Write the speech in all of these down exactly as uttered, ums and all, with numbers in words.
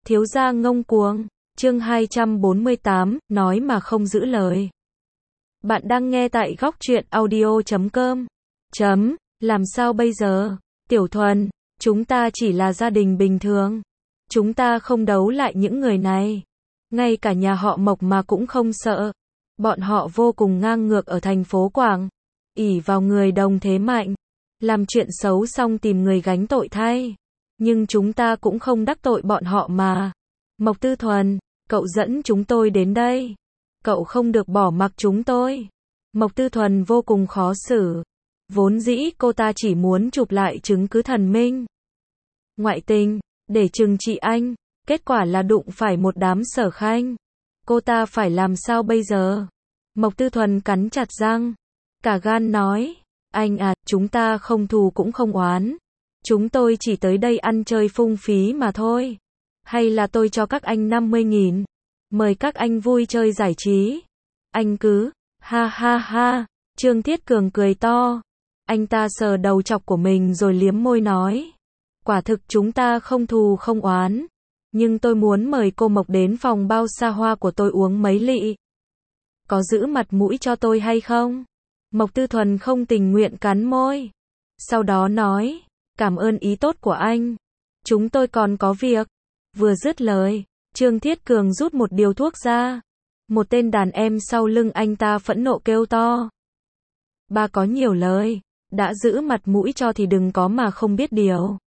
Thiếu gia ngông cuồng, chương hai trăm bốn mươi tám, nói mà không giữ lời. Bạn đang nghe tại góc truyện audio chấm com. Chấm, làm sao bây giờ? Tiểu Thuần, chúng ta chỉ là gia đình bình thường. Chúng ta không đấu lại những người này. Ngay cả nhà họ Mộc mà cũng không sợ. Bọn họ vô cùng ngang ngược ở thành phố Quảng. Ỷ vào người đồng thế mạnh. Làm chuyện xấu xong tìm người gánh tội thay. Nhưng chúng ta cũng không đắc tội bọn họ mà. Mộc Tư Thuần, cậu dẫn chúng tôi đến đây. Cậu không được bỏ mặc chúng tôi. Mộc Tư Thuần vô cùng khó xử. Vốn dĩ cô ta chỉ muốn chụp lại chứng cứ thần minh ngoại tình, để trừng trị anh. Kết quả là đụng phải một đám Sở Khanh. Cô ta phải làm sao bây giờ? Mộc Tư Thuần cắn chặt răng. Cả gan nói. Anh à, chúng ta không thù cũng không oán. Chúng tôi chỉ tới đây ăn chơi phung phí mà thôi. Hay là tôi cho các anh năm mươi nghìn. Mời các anh vui chơi giải trí. Anh cứ, ha ha ha. Trương Thiết Cường cười to. Anh ta sờ đầu chọc của mình rồi liếm môi nói. Quả thực chúng ta không thù không oán. Nhưng tôi muốn mời cô Mộc đến phòng bao xa hoa của tôi uống mấy lị. Có giữ mặt mũi cho tôi hay không? Mộc Tư Thuần không tình nguyện cắn môi. Sau đó nói. Cảm ơn ý tốt của anh. Chúng tôi còn có việc. Vừa dứt lời, Trương Thiết Cường rút một điếu thuốc ra. Một tên đàn em sau lưng anh ta phẫn nộ kêu to. Ba có nhiều lời. Đã giữ mặt mũi cho thì đừng có mà không biết điều.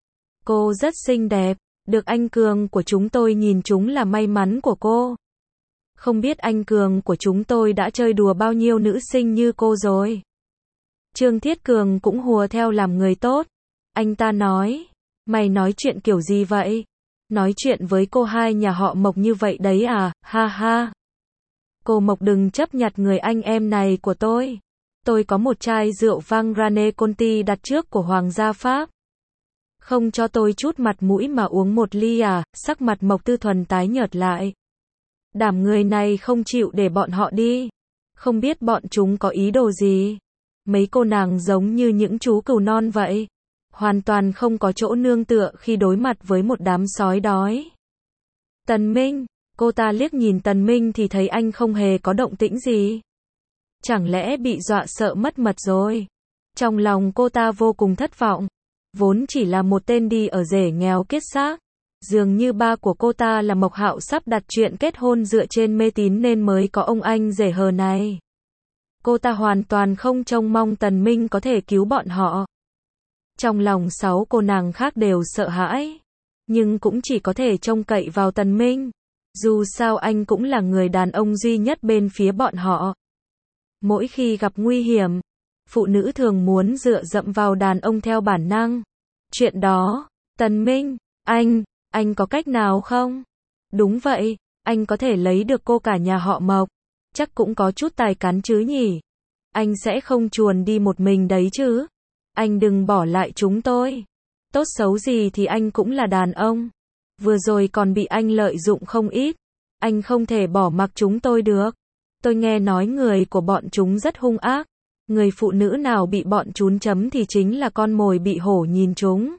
Cô rất xinh đẹp. Được anh Cường của chúng tôi nhìn chúng là may mắn của cô. Không biết anh Cường của chúng tôi đã chơi đùa bao nhiêu nữ sinh như cô rồi. Trương Thiết Cường cũng hùa theo làm người tốt. Anh ta nói. Mày nói chuyện kiểu gì vậy? Nói chuyện với cô hai nhà họ Mộc như vậy đấy à, ha ha. Cô Mộc đừng chấp nhặt người anh em này của tôi. Tôi có một chai rượu vang Rane Conti đặt trước của Hoàng gia Pháp. Không cho tôi chút mặt mũi mà uống một ly à, sắc mặt Mộc Tư Thuần tái nhợt lại. Đảm người này không chịu để bọn họ đi. Không biết bọn chúng có ý đồ gì. Mấy cô nàng giống như những chú cừu non vậy. Hoàn toàn không có chỗ nương tựa khi đối mặt với một đám sói đói. Tần Minh, cô ta liếc nhìn Tần Minh thì thấy anh không hề có động tĩnh gì. Chẳng lẽ bị dọa sợ mất mật rồi? Trong lòng cô ta vô cùng thất vọng. Vốn chỉ là một tên đi ở rể nghèo kiết xác. Dường như ba của cô ta là Mộc Hạo sắp đặt chuyện kết hôn dựa trên mê tín nên mới có ông anh rể hờ này. Cô ta hoàn toàn không trông mong Tần Minh có thể cứu bọn họ. Trong lòng sáu cô nàng khác đều sợ hãi. Nhưng cũng chỉ có thể trông cậy vào Tần Minh. Dù sao anh cũng là người đàn ông duy nhất bên phía bọn họ. Mỗi khi gặp nguy hiểm, phụ nữ thường muốn dựa dẫm vào đàn ông theo bản năng. Chuyện đó, Tần Minh, anh, anh có cách nào không? Đúng vậy, anh có thể lấy được cô cả nhà họ Mộc. Chắc cũng có chút tài cán chứ nhỉ? Anh sẽ không chuồn đi một mình đấy chứ? Anh đừng bỏ lại chúng tôi. Tốt xấu gì thì anh cũng là đàn ông. Vừa rồi còn bị anh lợi dụng không ít. Anh không thể bỏ mặc chúng tôi được. Tôi nghe nói người của bọn chúng rất hung ác. Người phụ nữ nào bị bọn chúng chấm thì chính là con mồi bị hổ nhìn chúng.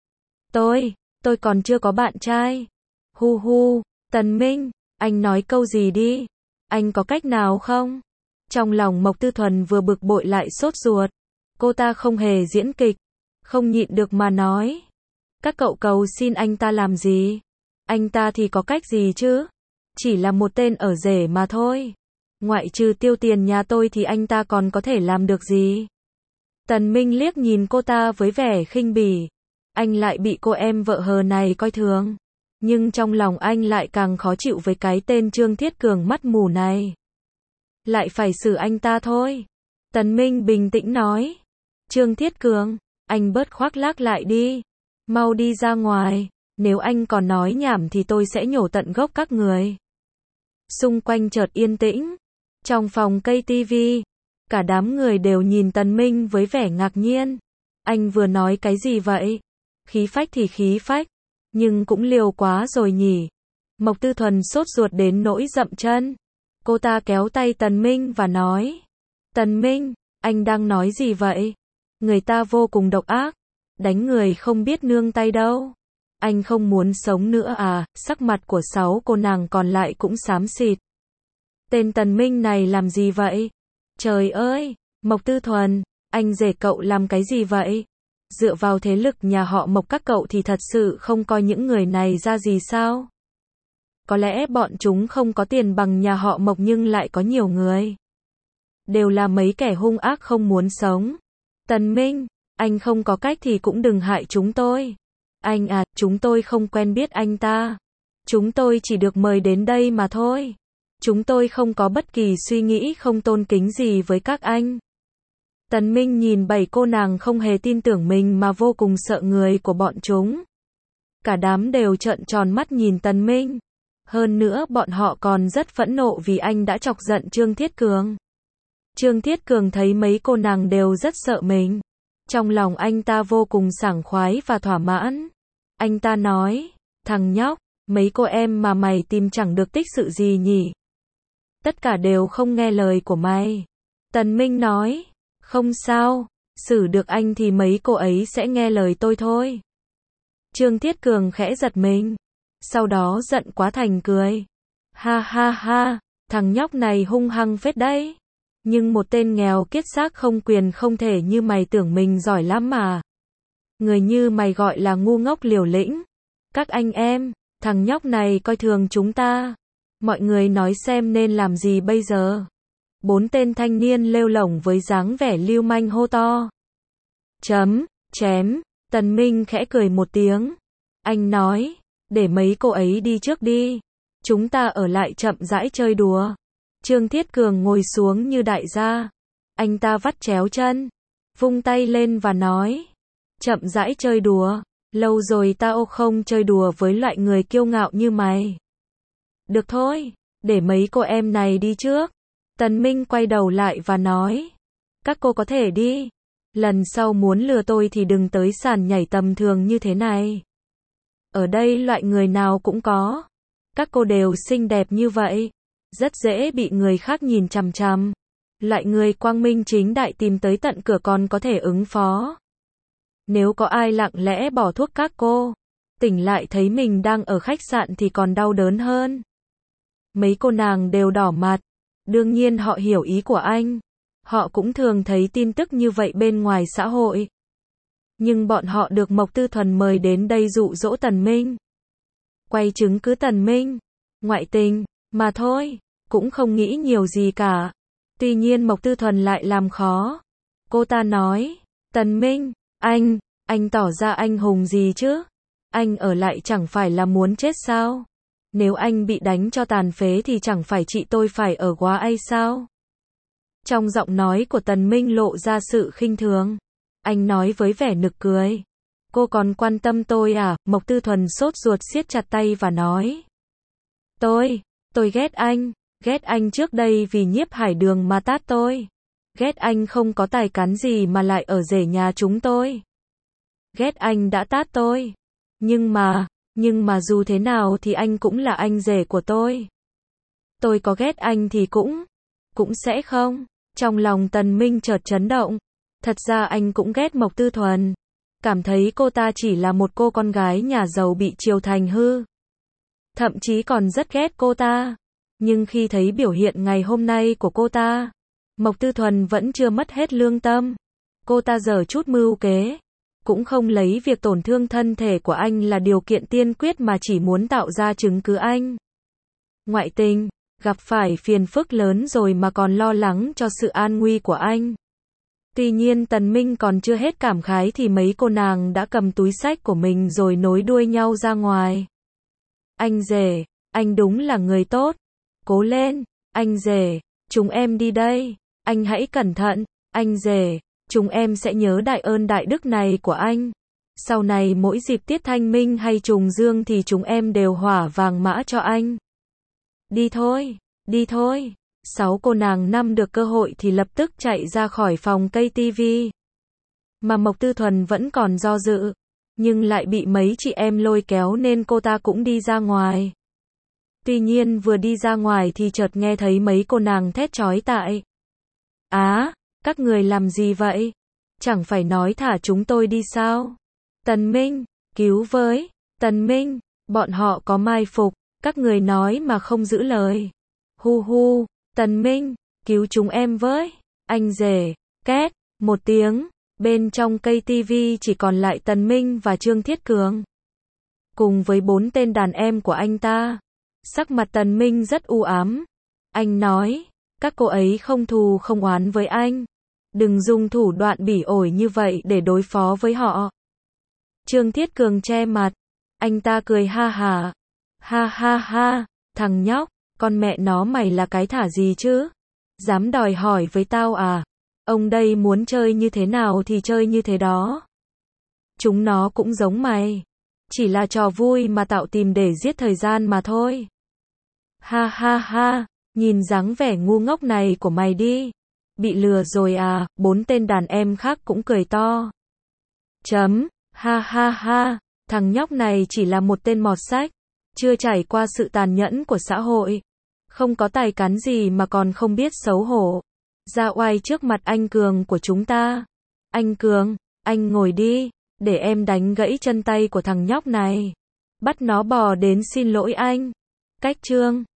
Tôi, tôi còn chưa có bạn trai. Hu hu, Tần Minh, anh nói câu gì đi. Anh có cách nào không? Trong lòng Mộc Tư Thuần vừa bực bội lại sốt ruột. Cô ta không hề diễn kịch. Không nhịn được mà nói. Các cậu cầu xin anh ta làm gì? Anh ta thì có cách gì chứ? Chỉ là một tên ở rể mà thôi. Ngoại trừ tiêu tiền nhà tôi thì anh ta còn có thể làm được gì? Tần Minh liếc nhìn cô ta với vẻ khinh bỉ. Anh lại bị cô em vợ hờ này coi thường. Nhưng trong lòng anh lại càng khó chịu với cái tên Trương Thiết Cường mắt mù này. Lại phải xử anh ta thôi. Tần Minh bình tĩnh nói. Trương Thiết Cường, anh bớt khoác lác lại đi. Mau đi ra ngoài. Nếu anh còn nói nhảm thì tôi sẽ nhổ tận gốc các người. Xung quanh chợt yên tĩnh. Trong phòng cây tivi, cả đám người đều nhìn Tần Minh với vẻ ngạc nhiên. Anh vừa nói cái gì vậy? Khí phách thì khí phách, nhưng cũng liều quá rồi nhỉ. Mộc Tư Thuần sốt ruột đến nỗi dậm chân. Cô ta kéo tay Tần Minh và nói. Tần Minh, anh đang nói gì vậy? Người ta vô cùng độc ác. Đánh người không biết nương tay đâu. Anh không muốn sống nữa à? Sắc mặt của sáu cô nàng còn lại cũng xám xịt. Tên Tần Minh này làm gì vậy? Trời ơi, Mộc Tư Thuần, anh rể cậu làm cái gì vậy? Dựa vào thế lực nhà họ Mộc các cậu thì thật sự không coi những người này ra gì sao? Có lẽ bọn chúng không có tiền bằng nhà họ Mộc nhưng lại có nhiều người. Đều là mấy kẻ hung ác không muốn sống. Tần Minh, anh không có cách thì cũng đừng hại chúng tôi. Anh à, chúng tôi không quen biết anh ta. Chúng tôi chỉ được mời đến đây mà thôi. Chúng tôi không có bất kỳ suy nghĩ không tôn kính gì với các anh. Tần Minh nhìn bảy cô nàng không hề tin tưởng mình mà vô cùng sợ người của bọn chúng. Cả đám đều trợn tròn mắt nhìn Tần Minh. Hơn nữa bọn họ còn rất phẫn nộ vì anh đã chọc giận Trương Thiết Cường. Trương Thiết Cường thấy mấy cô nàng đều rất sợ mình. Trong lòng anh ta vô cùng sảng khoái và thỏa mãn. Anh ta nói, thằng nhóc, mấy cô em mà mày tìm chẳng được tích sự gì nhỉ? Tất cả đều không nghe lời của mày. Tần Minh nói, không sao, xử được anh thì mấy cô ấy sẽ nghe lời tôi thôi. Trương Thiết Cường khẽ giật mình. Sau đó giận quá thành cười. Ha ha ha, thằng nhóc này hung hăng phết đấy. Nhưng một tên nghèo kiết xác không quyền không thể như mày tưởng mình giỏi lắm mà. Người như mày gọi là ngu ngốc liều lĩnh. Các anh em, thằng nhóc này coi thường chúng ta. Mọi người nói xem nên làm gì bây giờ. Bốn tên thanh niên lêu lổng với dáng vẻ lưu manh hô to. Chấm, chém, Tần Minh khẽ cười một tiếng. Anh nói, để mấy cô ấy đi trước đi. Chúng ta ở lại chậm rãi chơi đùa. Trương Thiết Cường ngồi xuống như đại gia. Anh ta vắt chéo chân, vung tay lên và nói. Chậm rãi chơi đùa. Lâu rồi tao không chơi đùa với loại người kiêu ngạo như mày. Được thôi, để mấy cô em này đi trước. Tần Minh quay đầu lại và nói. Các cô có thể đi. Lần sau muốn lừa tôi thì đừng tới sàn nhảy tầm thường như thế này. Ở đây loại người nào cũng có. Các cô đều xinh đẹp như vậy. Rất dễ bị người khác nhìn chằm chằm. Loại người quang minh chính đại tìm tới tận cửa còn có thể ứng phó. Nếu có ai lặng lẽ bỏ thuốc các cô, tỉnh lại thấy mình đang ở khách sạn thì còn đau đớn hơn. Mấy cô nàng đều đỏ mặt. Đương nhiên họ hiểu ý của anh. Họ cũng thường thấy tin tức như vậy bên ngoài xã hội. Nhưng bọn họ được Mộc Tư Thuần mời đến đây dụ dỗ Tần Minh. Quay chứng cứ Tần Minh. Ngoại tình, mà thôi, cũng không nghĩ nhiều gì cả. Tuy nhiên Mộc Tư Thuần lại làm khó. Cô ta nói, Tần Minh, anh, anh tỏ ra anh hùng gì chứ? Anh ở lại chẳng phải là muốn chết sao? Nếu anh bị đánh cho tàn phế thì chẳng phải chị tôi phải ở quá ai sao? Trong giọng nói của Tần Minh lộ ra sự khinh thường. Anh nói với vẻ nực cười. Cô còn quan tâm tôi à? Mộc Tư Thuần sốt ruột siết chặt tay và nói. Tôi, tôi ghét anh. Ghét anh trước đây vì Nhiếp Hải Đường mà tát tôi. Ghét anh không có tài cán gì mà lại ở rể nhà chúng tôi. Ghét anh đã tát tôi. Nhưng mà, nhưng mà dù thế nào thì anh cũng là anh rể của tôi. Tôi có ghét anh thì cũng, cũng sẽ không. Trong lòng Tần Minh chợt chấn động. Thật ra anh cũng ghét Mộc Tư Thuần. Cảm thấy cô ta chỉ là một cô con gái nhà giàu bị chiều thành hư. Thậm chí còn rất ghét cô ta. Nhưng khi thấy biểu hiện ngày hôm nay của cô ta, Mộc Tư Thuần vẫn chưa mất hết lương tâm. Cô ta giở chút mưu kế. Cũng không lấy việc tổn thương thân thể của anh là điều kiện tiên quyết mà chỉ muốn tạo ra chứng cứ anh. Ngoại tình, gặp phải phiền phức lớn rồi mà còn lo lắng cho sự an nguy của anh. Tuy nhiên Tần Minh còn chưa hết cảm khái thì mấy cô nàng đã cầm túi xách của mình rồi nối đuôi nhau ra ngoài. Anh rể, anh đúng là người tốt. Cố lên, anh rể, chúng em đi đây. Anh hãy cẩn thận, anh rể, chúng em sẽ nhớ đại ơn đại đức này của anh. Sau này mỗi dịp tiết thanh minh hay trùng dương thì chúng em đều hỏa vàng mã cho anh. Đi thôi, đi thôi. Sáu cô nàng năm được cơ hội thì lập tức chạy ra khỏi phòng cây tivi. Mà Mộc Tư Thuần vẫn còn do dự, nhưng lại bị mấy chị em lôi kéo nên cô ta cũng đi ra ngoài. Tuy nhiên vừa đi ra ngoài thì chợt nghe thấy mấy cô nàng thét chói tai. Á, các người làm gì vậy? Chẳng phải nói thả chúng tôi đi sao? Tần Minh, cứu với. Tần Minh, bọn họ có mai phục, các người nói mà không giữ lời. Hu hu, Tần Minh, cứu chúng em với. Anh rể, két, một tiếng, bên trong cây tivi chỉ còn lại Tần Minh và Trương Thiết Cường. Cùng với bốn tên đàn em của anh ta. Sắc mặt Tần Minh rất u ám. Anh nói, các cô ấy không thù không oán với anh. Đừng dùng thủ đoạn bỉ ổi như vậy để đối phó với họ. Trương Thiết Cường che mặt. Anh ta cười ha hả. Ha ha ha, thằng nhóc, con mẹ nó mày là cái thả gì chứ? Dám đòi hỏi với tao à? Ông đây muốn chơi như thế nào thì chơi như thế đó. Chúng nó cũng giống mày. Chỉ là trò vui mà tạo tìm để giết thời gian mà thôi. Ha ha ha, nhìn dáng vẻ ngu ngốc này của mày đi. Bị lừa rồi à, bốn tên đàn em khác cũng cười to. Chấm, ha ha ha, thằng nhóc này chỉ là một tên mọt sách. Chưa trải qua sự tàn nhẫn của xã hội. Không có tài cán gì mà còn không biết xấu hổ. Ra oai trước mặt anh Cường của chúng ta. Anh Cường, anh ngồi đi, để em đánh gãy chân tay của thằng nhóc này. Bắt nó bò đến xin lỗi anh. Cách trương.